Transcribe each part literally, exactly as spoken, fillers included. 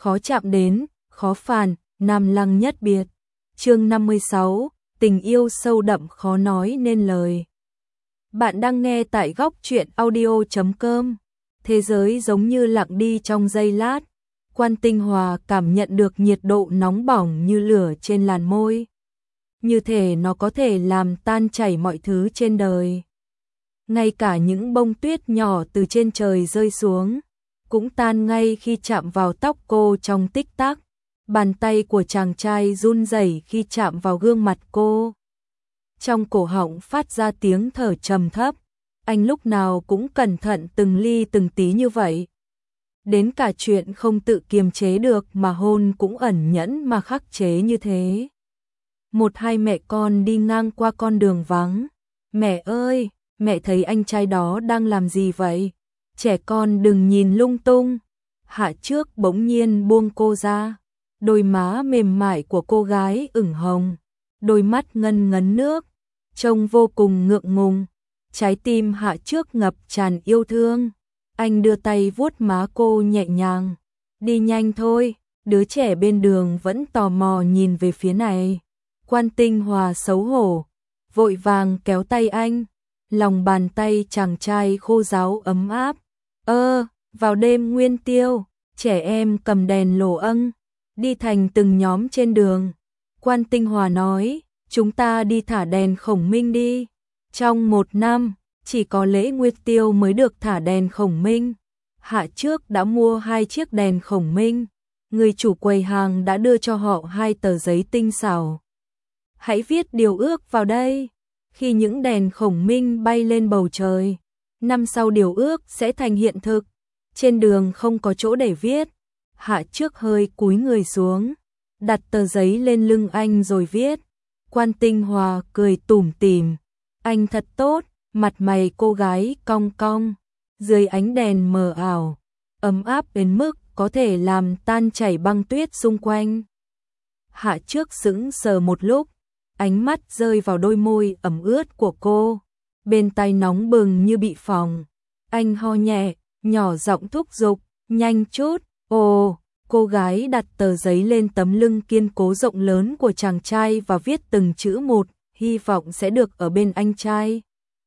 khó chạm đến, khó phản, nam lăng nhất biệt. Chương năm mươi sáu, tình yêu sâu đậm khó nói nên lời. Bạn đang nghe tại góc truyện audio chấm com. Thế giới giống như lặng đi trong giây lát. Quan Tinh Hòa cảm nhận được nhiệt độ nóng bỏng như lửa trên làn môi. Như thể nó có thể làm tan chảy mọi thứ trên đời. Ngay cả những bông tuyết nhỏ từ trên trời rơi xuống, cũng tan ngay khi chạm vào tóc cô trong tích tắc. Bàn tay của chàng trai run rẩy khi chạm vào gương mặt cô. Trong cổ họng phát ra tiếng thở trầm thấp. Anh lúc nào cũng cẩn thận từng ly từng tí như vậy. Đến cả chuyện không tự kiềm chế được mà hôn cũng ẩn nhẫn mà khắc chế như thế. Một hai mẹ con đi ngang qua con đường vắng. Mẹ ơi, mẹ thấy anh trai đó đang làm gì vậy? Trẻ con đừng nhìn lung tung. Hạ Trước bỗng nhiên buông cô ra. Đôi má mềm mại của cô gái ửng hồng, đôi mắt ngân ngấn nước, trông vô cùng ngượng ngùng. Trái tim Hạ Trước ngập tràn yêu thương. Anh đưa tay vuốt má cô nhẹ nhàng. Đi nhanh thôi, đứa trẻ bên đường vẫn tò mò nhìn về phía này. Quan Tinh Hòa xấu hổ, vội vàng kéo tay anh. Lòng bàn tay chàng trai khô ráo ấm áp. Ơ, vào đêm nguyên tiêu, trẻ em cầm đèn lồ âng, đi thành từng nhóm trên đường. Quan Tinh Hòa nói, chúng ta đi thả đèn khổng minh đi. Trong một năm, chỉ có lễ Nguyệt Tiêu mới được thả đèn khổng minh. Hạ Trước đã mua hai chiếc đèn khổng minh. Người chủ quầy hàng đã đưa cho họ hai tờ giấy tinh xảo. Hãy viết điều ước vào đây. Khi những đèn khổng minh bay lên bầu trời, năm sau điều ước sẽ thành hiện thực. Trên đường không có chỗ để viết. Hạ Trước hơi cúi người xuống, đặt tờ giấy lên lưng anh rồi viết. Quan Tinh Hòa cười tủm tỉm. Anh thật tốt. Mặt mày cô gái cong cong, dưới ánh đèn mờ ảo, ấm áp đến mức có thể làm tan chảy băng tuyết xung quanh. Hạ Trước sững sờ một lúc, ánh mắt rơi vào đôi môi ẩm ướt của cô, bên tai nóng bừng như bị phỏng. Anh ho nhẹ, nhỏ giọng thúc giục, nhanh chút. Ồ, cô gái đặt tờ giấy lên tấm lưng kiên cố rộng lớn của chàng trai và viết từng chữ một, hy vọng sẽ được ở bên anh trai.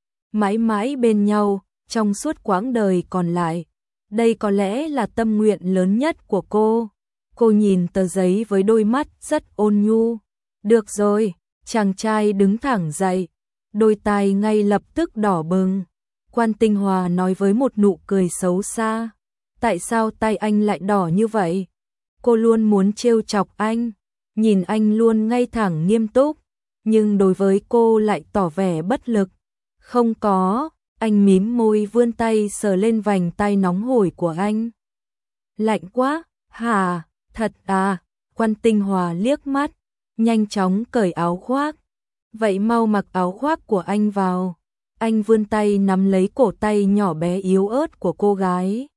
Mãi mãi bên nhau, trong suốt quãng đời còn lại. Đây có lẽ là tâm nguyện lớn nhất của cô. Cô nhìn tờ giấy với đôi mắt rất ôn nhu. Được rồi, chàng trai đứng thẳng dậy. Đôi tai ngay lập tức đỏ bừng. Quan Tinh Hòa nói với một nụ cười xấu xa. Tại sao tay anh lại đỏ như vậy? Cô luôn muốn trêu chọc anh. Nhìn anh luôn ngay thẳng nghiêm túc. Nhưng đối với cô lại tỏ vẻ bất lực. Không có, anh mím môi vươn tay sờ lên vành tay nóng hổi của anh. Lạnh quá, hả, thật à, Quan Tinh Hòa liếc mắt, nhanh chóng cởi áo khoác. Vậy mau mặc áo khoác của anh vào. Anh vươn tay nắm lấy cổ tay nhỏ bé yếu ớt của cô gái.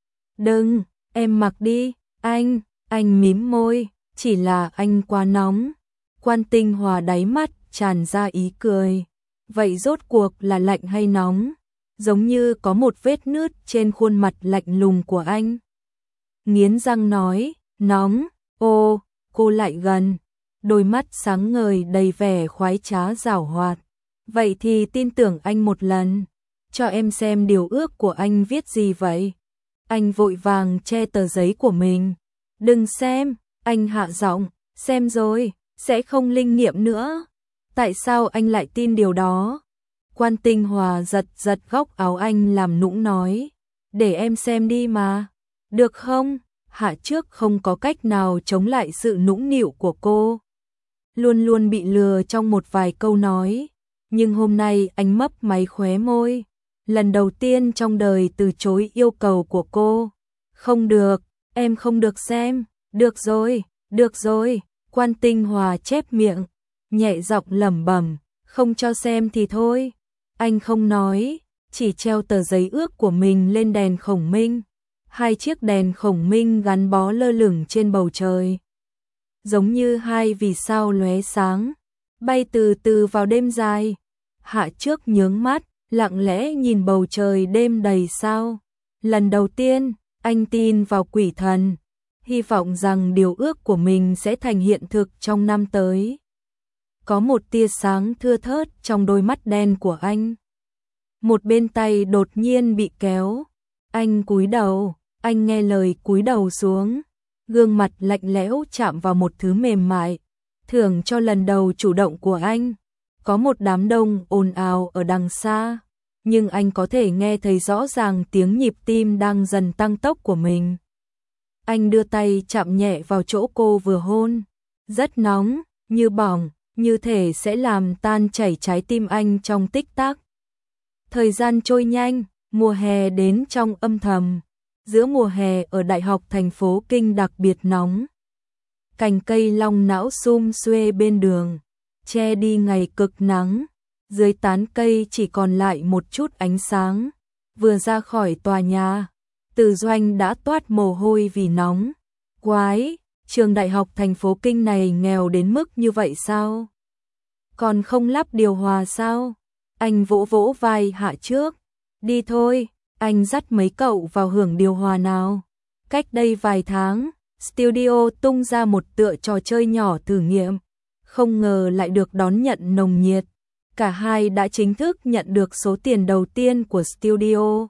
Đừng, em mặc đi, anh, anh mím môi, chỉ là anh quá nóng. Quan Tinh Hòa đáy mắt tràn ra ý cười. Vậy rốt cuộc là lạnh hay nóng? Giống như có một vết nứt trên khuôn mặt lạnh lùng của anh. Nghiến răng nói, nóng. Ô, cô lại gần. Đôi mắt sáng ngời đầy vẻ khoái trá giảo hoạt. Vậy thì tin tưởng anh một lần. Cho em xem điều ước của anh viết gì vậy? Anh vội vàng che tờ giấy của mình. Đừng xem, anh hạ giọng, xem rồi, sẽ không linh nghiệm nữa. Tại sao anh lại tin điều đó? Quan Tinh Hòa giật giật góc áo anh làm nũng nói. Để em xem đi mà. Được không? Hạ Trước không có cách nào chống lại sự nũng nịu của cô. Luôn luôn bị lừa trong một vài câu nói. Nhưng hôm nay anh mấp máy khóe môi. Lần đầu tiên trong đời từ chối yêu cầu của cô. Không được, em không được xem. Được rồi, được rồi. Quan Tinh Hòa chép miệng. Nhẹ giọng lẩm bẩm, không cho xem thì thôi. Anh không nói, chỉ treo tờ giấy ước của mình lên đèn khổng minh. Hai chiếc đèn khổng minh gắn bó lơ lửng trên bầu trời. Giống như hai vì sao lóe sáng, bay từ từ vào đêm dài. Hạ Trước nhướng mắt, lặng lẽ nhìn bầu trời đêm đầy sao. Lần đầu tiên, anh tin vào quỷ thần. hy vọng rằng điều ước của mình sẽ thành hiện thực trong năm tới. Có một tia sáng thưa thớt trong đôi mắt đen của anh. Một bên tay đột nhiên bị kéo. Anh cúi đầu, anh nghe lời cúi đầu xuống. Gương mặt lạnh lẽo chạm vào một thứ mềm mại. Thưởng cho lần đầu chủ động của anh. Có một đám đông ồn ào ở đằng xa. Nhưng anh có thể nghe thấy rõ ràng tiếng nhịp tim đang dần tăng tốc của mình. Anh đưa tay chạm nhẹ vào chỗ cô vừa hôn. Rất nóng, như bỏng, như thể sẽ làm tan chảy trái tim anh trong tích tắc. Thời gian trôi nhanh, mùa hè đến trong âm thầm. Giữa mùa hè ở Đại học thành phố Kinh đặc biệt nóng. Cành cây long não sum xuê bên đường, che đi ngày cực nắng. Dưới tán cây chỉ còn lại một chút ánh sáng. Vừa ra khỏi tòa nhà, Từ Doanh đã toát mồ hôi vì nóng. Quái, trường đại học thành phố Kinh này nghèo đến mức như vậy sao? Còn không lắp điều hòa sao? Anh vỗ vỗ vai Hạ Trước. Đi thôi, anh dắt mấy cậu vào hưởng điều hòa nào. Cách đây vài tháng, studio tung ra một tựa trò chơi nhỏ thử nghiệm. Không ngờ lại được đón nhận nồng nhiệt. Cả hai đã chính thức nhận được số tiền đầu tiên của studio.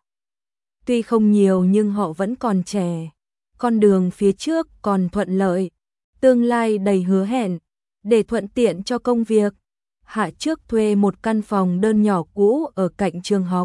Tuy không nhiều nhưng họ vẫn còn trẻ. Con đường phía trước còn thuận lợi. Tương lai đầy hứa hẹn. Để thuận tiện cho công việc, Hạ Trước thuê một căn phòng đơn nhỏ cũ ở cạnh trường học.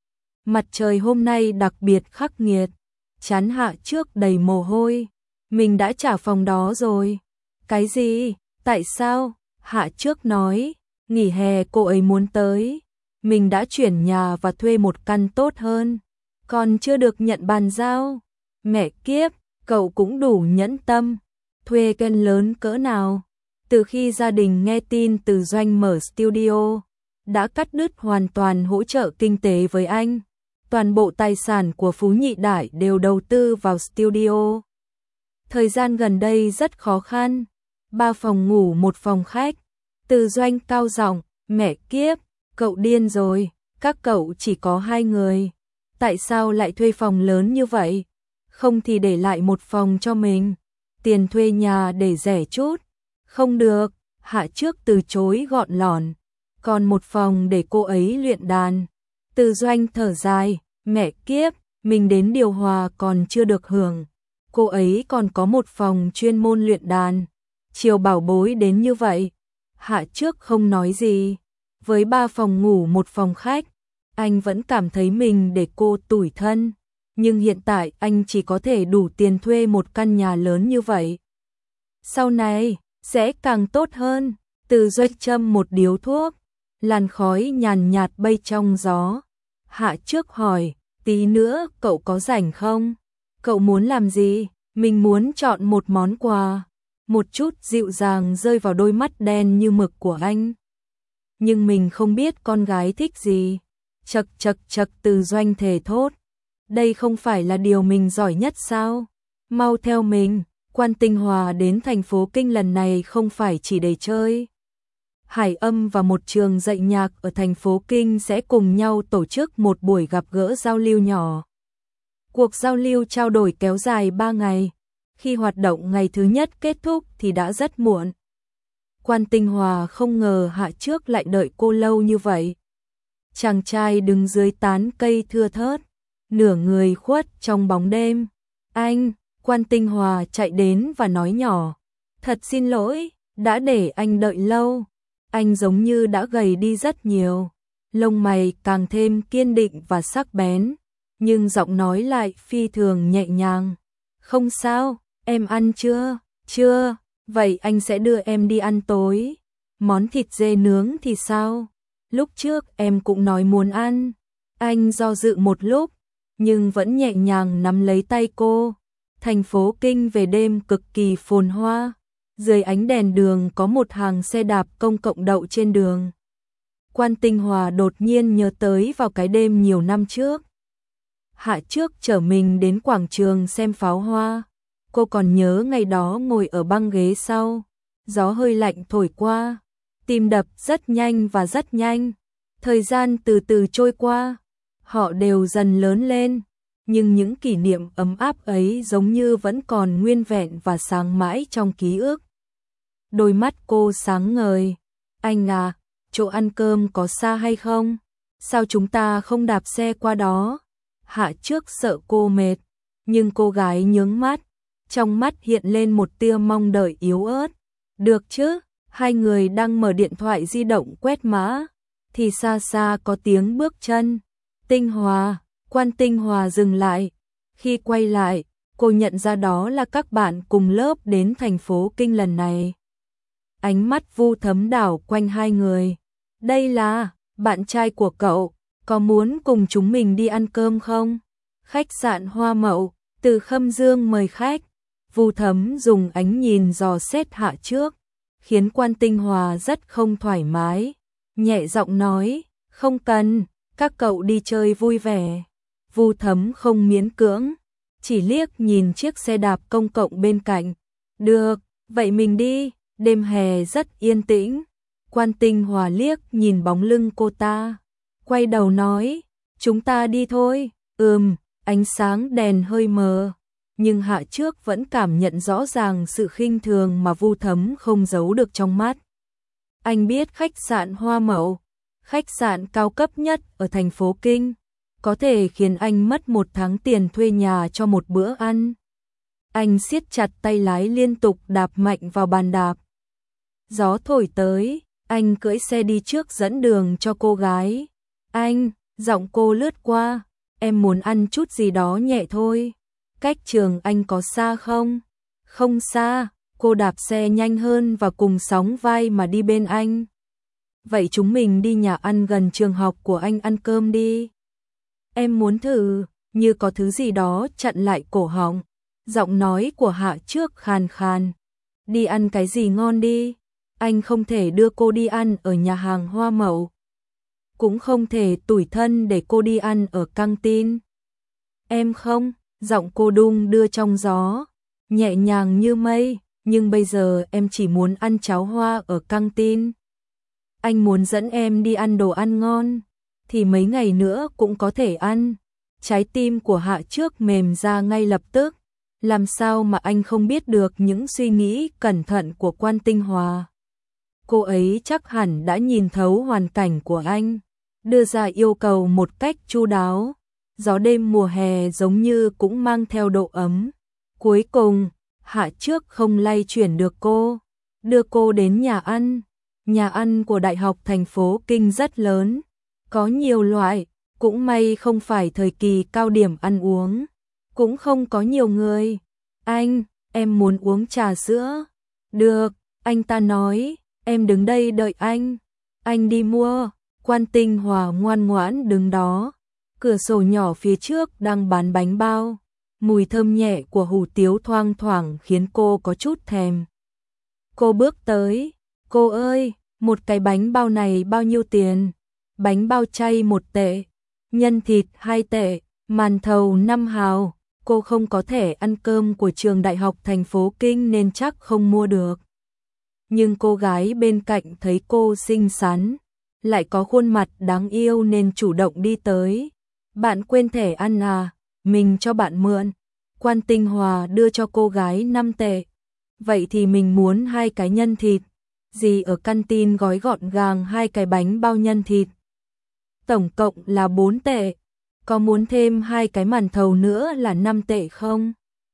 Mặt trời hôm nay đặc biệt khắc nghiệt. Trán Hạ Trước đầy mồ hôi. Mình đã trả phòng đó rồi. Cái gì? Tại sao? Hạ Trước nói. Nghỉ hè cô ấy muốn tới. Mình đã chuyển nhà và thuê một căn tốt hơn. Còn chưa được nhận bàn giao. Mẹ kiếp, cậu cũng đủ nhẫn tâm. Thuê căn lớn cỡ nào? Từ khi gia đình nghe tin Từ Doanh mở studio, đã cắt đứt hoàn toàn hỗ trợ kinh tế với anh. Toàn bộ tài sản của Phú Nhị Đại đều đầu tư vào studio. Thời gian gần đây rất khó khăn. Ba phòng ngủ một phòng khách. Từ Doanh cao giọng, mẹ kiếp, cậu điên rồi, các cậu chỉ có hai người. Tại sao lại thuê phòng lớn như vậy? Không thì để lại một phòng cho mình. Tiền thuê nhà để rẻ chút. Không được, Hạ Trước từ chối gọn lỏn. Còn một phòng để cô ấy luyện đàn. Từ Doanh thở dài, mẹ kiếp, mình đến điều hòa còn chưa được hưởng. Cô ấy còn có một phòng chuyên môn luyện đàn. Chiều bảo bối đến như vậy. Hạ Trước không nói gì. Với ba phòng ngủ một phòng khách, anh vẫn cảm thấy mình để cô tủi thân. Nhưng hiện tại anh chỉ có thể đủ tiền thuê một căn nhà lớn như vậy. Sau này, sẽ càng tốt hơn. Từ Doanh châm một điếu thuốc. Làn khói nhàn nhạt bay trong gió. Hạ Trước hỏi, tí nữa cậu có rảnh không? Cậu muốn làm gì? Mình muốn chọn một món quà. Một chút dịu dàng rơi vào đôi mắt đen như mực của anh. Nhưng mình không biết con gái thích gì. Chật chật chật Từ Doanh thề thốt. Đây không phải là điều mình giỏi nhất sao? Mau theo mình, Quan Tinh Hòa đến thành phố Kinh lần này không phải chỉ để chơi. Hải Âm và một trường dạy nhạc ở thành phố Kinh sẽ cùng nhau tổ chức một buổi gặp gỡ giao lưu nhỏ. Cuộc giao lưu trao đổi kéo dài ba ngày. Khi hoạt động ngày thứ nhất kết thúc thì đã rất muộn. Quan Tinh Hòa không ngờ Hạ Trước lại đợi cô lâu như vậy. Chàng trai đứng dưới tán cây thưa thớt, nửa người khuất trong bóng đêm. Anh, Quan Tinh Hòa chạy đến và nói nhỏ. Thật xin lỗi, đã để anh đợi lâu. Anh giống như đã gầy đi rất nhiều. Lông mày càng thêm kiên định và sắc bén. Nhưng giọng nói lại phi thường nhẹ nhàng. Không sao, em ăn chưa? Chưa, vậy anh sẽ đưa em đi ăn tối. Món thịt dê nướng thì sao? Lúc trước em cũng nói muốn ăn. Anh do dự một lúc, nhưng vẫn nhẹ nhàng nắm lấy tay cô. Thành phố Kinh về đêm cực kỳ phồn hoa. Dưới ánh đèn đường có một hàng xe đạp công cộng đậu trên đường. Quan Tinh Hòa đột nhiên nhớ tới vào cái đêm nhiều năm trước. Hạ Trước chở mình đến quảng trường xem pháo hoa. Cô còn nhớ ngày đó ngồi ở băng ghế sau. Gió hơi lạnh thổi qua. Tim đập rất nhanh và rất nhanh. Thời gian từ từ trôi qua. Họ đều dần lớn lên. nhưng những kỷ niệm ấm áp ấy giống như vẫn còn nguyên vẹn và sáng mãi trong ký ức. Đôi mắt cô sáng ngời. Anh à, chỗ ăn cơm có xa hay không? Sao chúng ta không đạp xe qua đó? Hạ Trước sợ cô mệt, nhưng cô gái nhướng mắt, trong mắt hiện lên một tia mong đợi yếu ớt. Được chứ? Hai người đang mở điện thoại di động quét mã, thì xa xa có tiếng bước chân. Tinh Hòa, Quan Tinh Hòa dừng lại. Khi quay lại, cô nhận ra đó là các bạn cùng lớp đến thành phố Kinh lần này. Ánh mắt Vu Thấm đảo quanh hai người. Đây là bạn trai của cậu, có muốn cùng chúng mình đi ăn cơm không? Khách sạn Hoa Mậu, Từ Khâm Dương mời khách. Vu Thấm dùng ánh nhìn dò xét Hạ Trước, khiến Quan Tinh Hòa rất không thoải mái. Nhẹ giọng nói, không cần, các cậu đi chơi vui vẻ. Vu Thấm không miễn cưỡng, chỉ liếc nhìn chiếc xe đạp công cộng bên cạnh. Được, vậy mình đi, đêm hè rất yên tĩnh. Quan Tinh Hòa liếc nhìn bóng lưng cô ta, quay đầu nói, chúng ta đi thôi. Ừm, ánh sáng đèn hơi mờ, nhưng Hạ Trước vẫn cảm nhận rõ ràng sự khinh thường mà Vu Thấm không giấu được trong mắt. Anh biết khách sạn Hoa Mậu, khách sạn cao cấp nhất ở thành phố Kinh, có thể khiến anh mất một tháng tiền thuê nhà cho một bữa ăn. Anh siết chặt tay lái liên tục đạp mạnh vào bàn đạp. Gió thổi tới, anh cưỡi xe đi trước dẫn đường cho cô gái. Anh, giọng cô lướt qua, em muốn ăn chút gì đó nhẹ thôi. Cách trường anh có xa không? Không xa, cô đạp xe nhanh hơn và cùng sóng vai mà đi bên anh. Vậy chúng mình đi nhà ăn gần trường học của anh ăn cơm đi. Em muốn thử, như có thứ gì đó chặn lại cổ họng. Giọng nói của Hạ Trước khàn khàn. Đi ăn cái gì ngon đi. Anh không thể đưa cô đi ăn ở nhà hàng Hoa Mậu, cũng không thể tủi thân để cô đi ăn ở căng tin. Em không, giọng cô đung đưa trong gió, nhẹ nhàng như mây, nhưng bây giờ em chỉ muốn ăn cháo hoa ở căng tin. Anh muốn dẫn em đi ăn đồ ăn ngon, thì mấy ngày nữa cũng có thể ăn. Trái tim của Hạ Trước mềm ra ngay lập tức, làm sao mà anh không biết được những suy nghĩ cẩn thận của Quan Tinh Hòa. Cô ấy chắc hẳn đã nhìn thấu hoàn cảnh của anh, đưa ra yêu cầu một cách chu đáo. Gió đêm mùa hè giống như cũng mang theo độ ấm. Cuối cùng, Hạ Trước không lay chuyển được cô, đưa cô đến nhà ăn. Nhà ăn của Đại học thành phố Kinh rất lớn, có nhiều loại, cũng may không phải thời kỳ cao điểm ăn uống, cũng không có nhiều người. Anh, em muốn uống trà sữa. Được, anh ta nói, em đứng đây đợi anh. Anh đi mua. Quan Tinh Hòa ngoan ngoãn đứng đó. Cửa sổ nhỏ phía trước đang bán bánh bao. Mùi thơm nhẹ của hủ tiếu thoang thoảng khiến cô có chút thèm. Cô bước tới. Cô ơi, một cái bánh bao này bao nhiêu tiền? Bánh bao chay một tệ, nhân thịt hai tệ, màn thầu năm hào. Cô không có thẻ ăn cơm của trường đại học thành phố Kinh nên chắc không mua được. Nhưng cô gái bên cạnh thấy cô xinh xắn, lại có khuôn mặt đáng yêu nên chủ động đi tới. Bạn quên thẻ ăn à? Mình cho bạn mượn. Quan Tinh Hòa đưa cho cô gái năm tệ. Vậy thì mình muốn hai cái nhân thịt. Gì ở căn tin gói gọn gàng hai cái bánh bao nhân thịt. Tổng cộng là bốn tệ. Có muốn thêm hai cái màn thầu nữa là năm tệ không?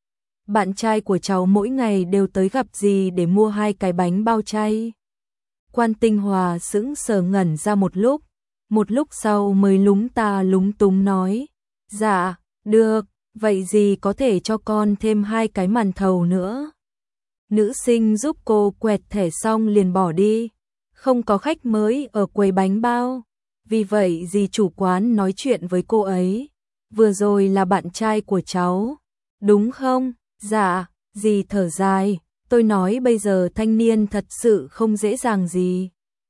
Bạn trai của cháu mỗi ngày đều tới gặp dì để mua hai cái bánh bao chay. Quan Tinh Hòa sững sờ ngẩn ra một lúc, một lúc sau mới lúng ta lúng túng nói, dạ, được, vậy dì có thể cho con thêm hai cái màn thầu nữa. Nữ sinh giúp cô quẹt thẻ xong liền bỏ đi, không có khách mới ở quầy bánh bao. Vì vậy dì chủ quán nói chuyện với cô ấy, vừa rồi là bạn trai của cháu, đúng không? Dạ, dì thở dài, tôi nói bây giờ thanh niên thật sự không dễ dàng gì.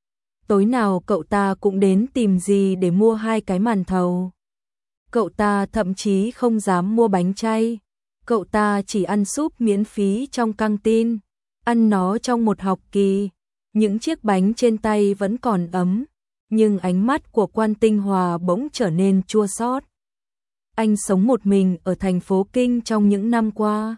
Tối nào cậu ta cũng đến tìm dì để mua hai cái màn thầu. Cậu ta thậm chí không dám mua bánh chay, cậu ta chỉ ăn súp miễn phí trong căng tin, ăn nó trong một học kỳ. Những chiếc bánh trên tay vẫn còn ấm, nhưng ánh mắt của Quan Tinh Hòa bỗng trở nên chua xót. Anh sống một mình ở thành phố Kinh trong những năm qua.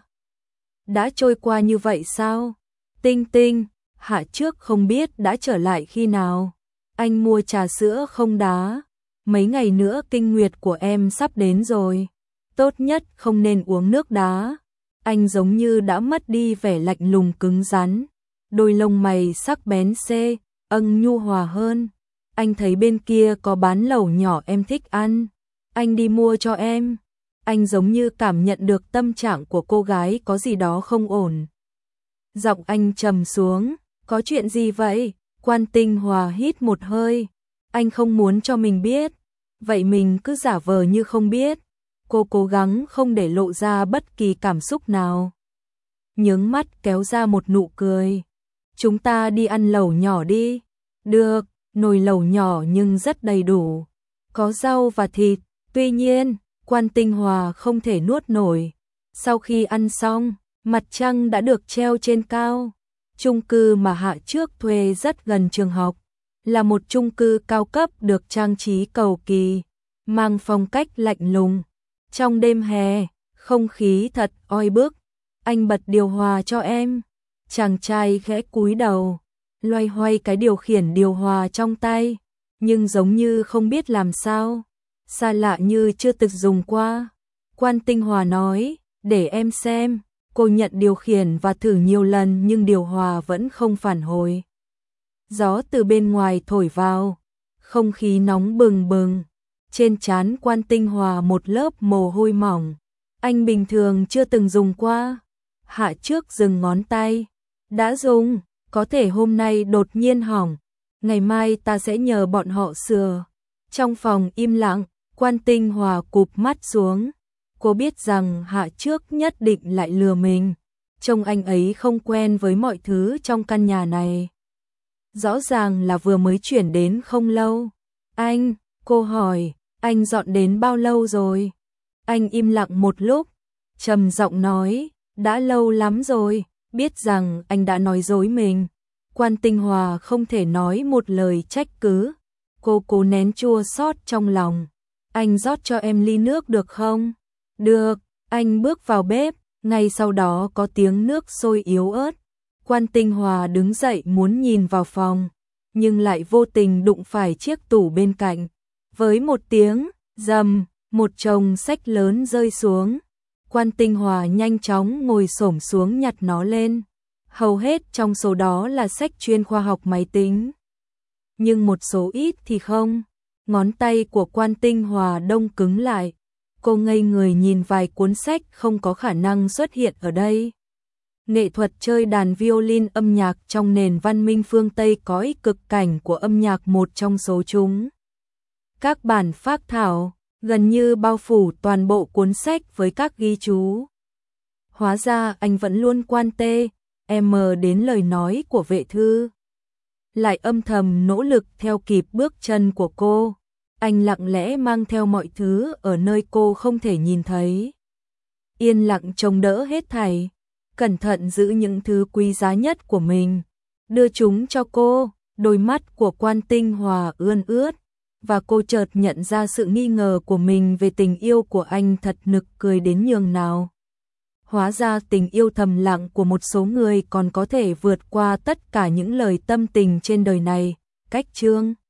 Đã trôi qua như vậy sao? Tinh Tinh, Hạ Trước không biết đã trở lại khi nào. Anh mua trà sữa không đá. Mấy ngày nữa kinh nguyệt của em sắp đến rồi. Tốt nhất không nên uống nước đá. Anh giống như đã mất đi vẻ lạnh lùng cứng rắn. Đôi lông mày sắc bén xê, âng nhu hòa hơn. Anh thấy bên kia có bán lẩu nhỏ em thích ăn. Anh đi mua cho em. Anh giống như cảm nhận được tâm trạng của cô gái có gì đó không ổn. Giọng anh trầm xuống. Có chuyện gì vậy? Quan Tinh Hòa hít một hơi. Anh không muốn cho mình biết. Vậy mình cứ giả vờ như không biết. Cô cố gắng không để lộ ra bất kỳ cảm xúc nào. Nhướng mắt kéo ra một nụ cười. Chúng ta đi ăn lẩu nhỏ đi. Được, nồi lẩu nhỏ nhưng rất đầy đủ. Có rau và thịt. Tuy nhiên, Quan Tinh Hòa không thể nuốt nổi. Sau khi ăn xong, mặt trăng đã được treo trên cao. Chung cư mà Hạ Trước thuê rất gần trường học. Là một chung cư cao cấp được trang trí cầu kỳ, mang phong cách lạnh lùng. Trong đêm hè, không khí thật oi bức. Anh bật điều hòa cho em. Chàng trai khẽ cúi đầu, loay hoay cái điều khiển điều hòa trong tay, nhưng giống như không biết làm sao. Xa lạ như chưa từng dùng qua. Quan Tinh Hòa nói, để em xem. Cô nhận điều khiển và thử nhiều lần nhưng điều hòa vẫn không phản hồi. Gió từ bên ngoài thổi vào, không khí nóng bừng bừng. Trên trán Quan Tinh Hòa một lớp mồ hôi mỏng. Anh bình thường chưa từng dùng qua. Hạ Trước dừng ngón tay. Đã dùng, có thể hôm nay đột nhiên hỏng. Ngày mai ta sẽ nhờ bọn họ sửa. Trong phòng im lặng, Quan Tinh Hòa cụp mắt xuống. Cô biết rằng Hạ Trước nhất định lại lừa mình. Trông anh ấy không quen với mọi thứ trong căn nhà này. Rõ ràng là vừa mới chuyển đến không lâu. Anh, cô hỏi, anh dọn đến bao lâu rồi? Anh im lặng một lúc, trầm giọng nói, đã lâu lắm rồi. Biết rằng anh đã nói dối mình. Quan Tinh Hòa không thể nói một lời trách cứ. Cô cố nén chua xót trong lòng. Anh rót cho em ly nước được không? Được, anh bước vào bếp, ngay sau đó có tiếng nước sôi yếu ớt. Quan Tinh Hòa đứng dậy muốn nhìn vào phòng, nhưng lại vô tình đụng phải chiếc tủ bên cạnh. Với một tiếng rầm, một chồng sách lớn rơi xuống. Quan Tinh Hòa nhanh chóng ngồi xổm xuống nhặt nó lên. Hầu hết trong số đó là sách chuyên khoa học máy tính. Nhưng một số ít thì không. Ngón tay của Quan Tinh Hòa đông cứng lại. Cô ngây người nhìn vài cuốn sách không có khả năng xuất hiện ở đây. Nghệ thuật chơi đàn violin âm nhạc trong nền văn minh phương Tây có ít cực cảnh của âm nhạc một trong số chúng. Các bản phác thảo gần như bao phủ toàn bộ cuốn sách với các ghi chú. Hóa ra anh vẫn luôn quan tê, em đến lời nói của vệ thư. Lại âm thầm nỗ lực theo kịp bước chân của cô. Anh lặng lẽ mang theo mọi thứ ở nơi cô không thể nhìn thấy. Yên lặng trông đỡ hết thảy. Cẩn thận giữ những thứ quý giá nhất của mình. Đưa chúng cho cô. Đôi mắt của Quan Tinh Hòa ươn ướt. Và cô chợt nhận ra sự nghi ngờ của mình về tình yêu của anh thật nực cười đến nhường nào. Hóa ra tình yêu thầm lặng của một số người còn có thể vượt qua tất cả những lời tâm tình trên đời này. Cách chương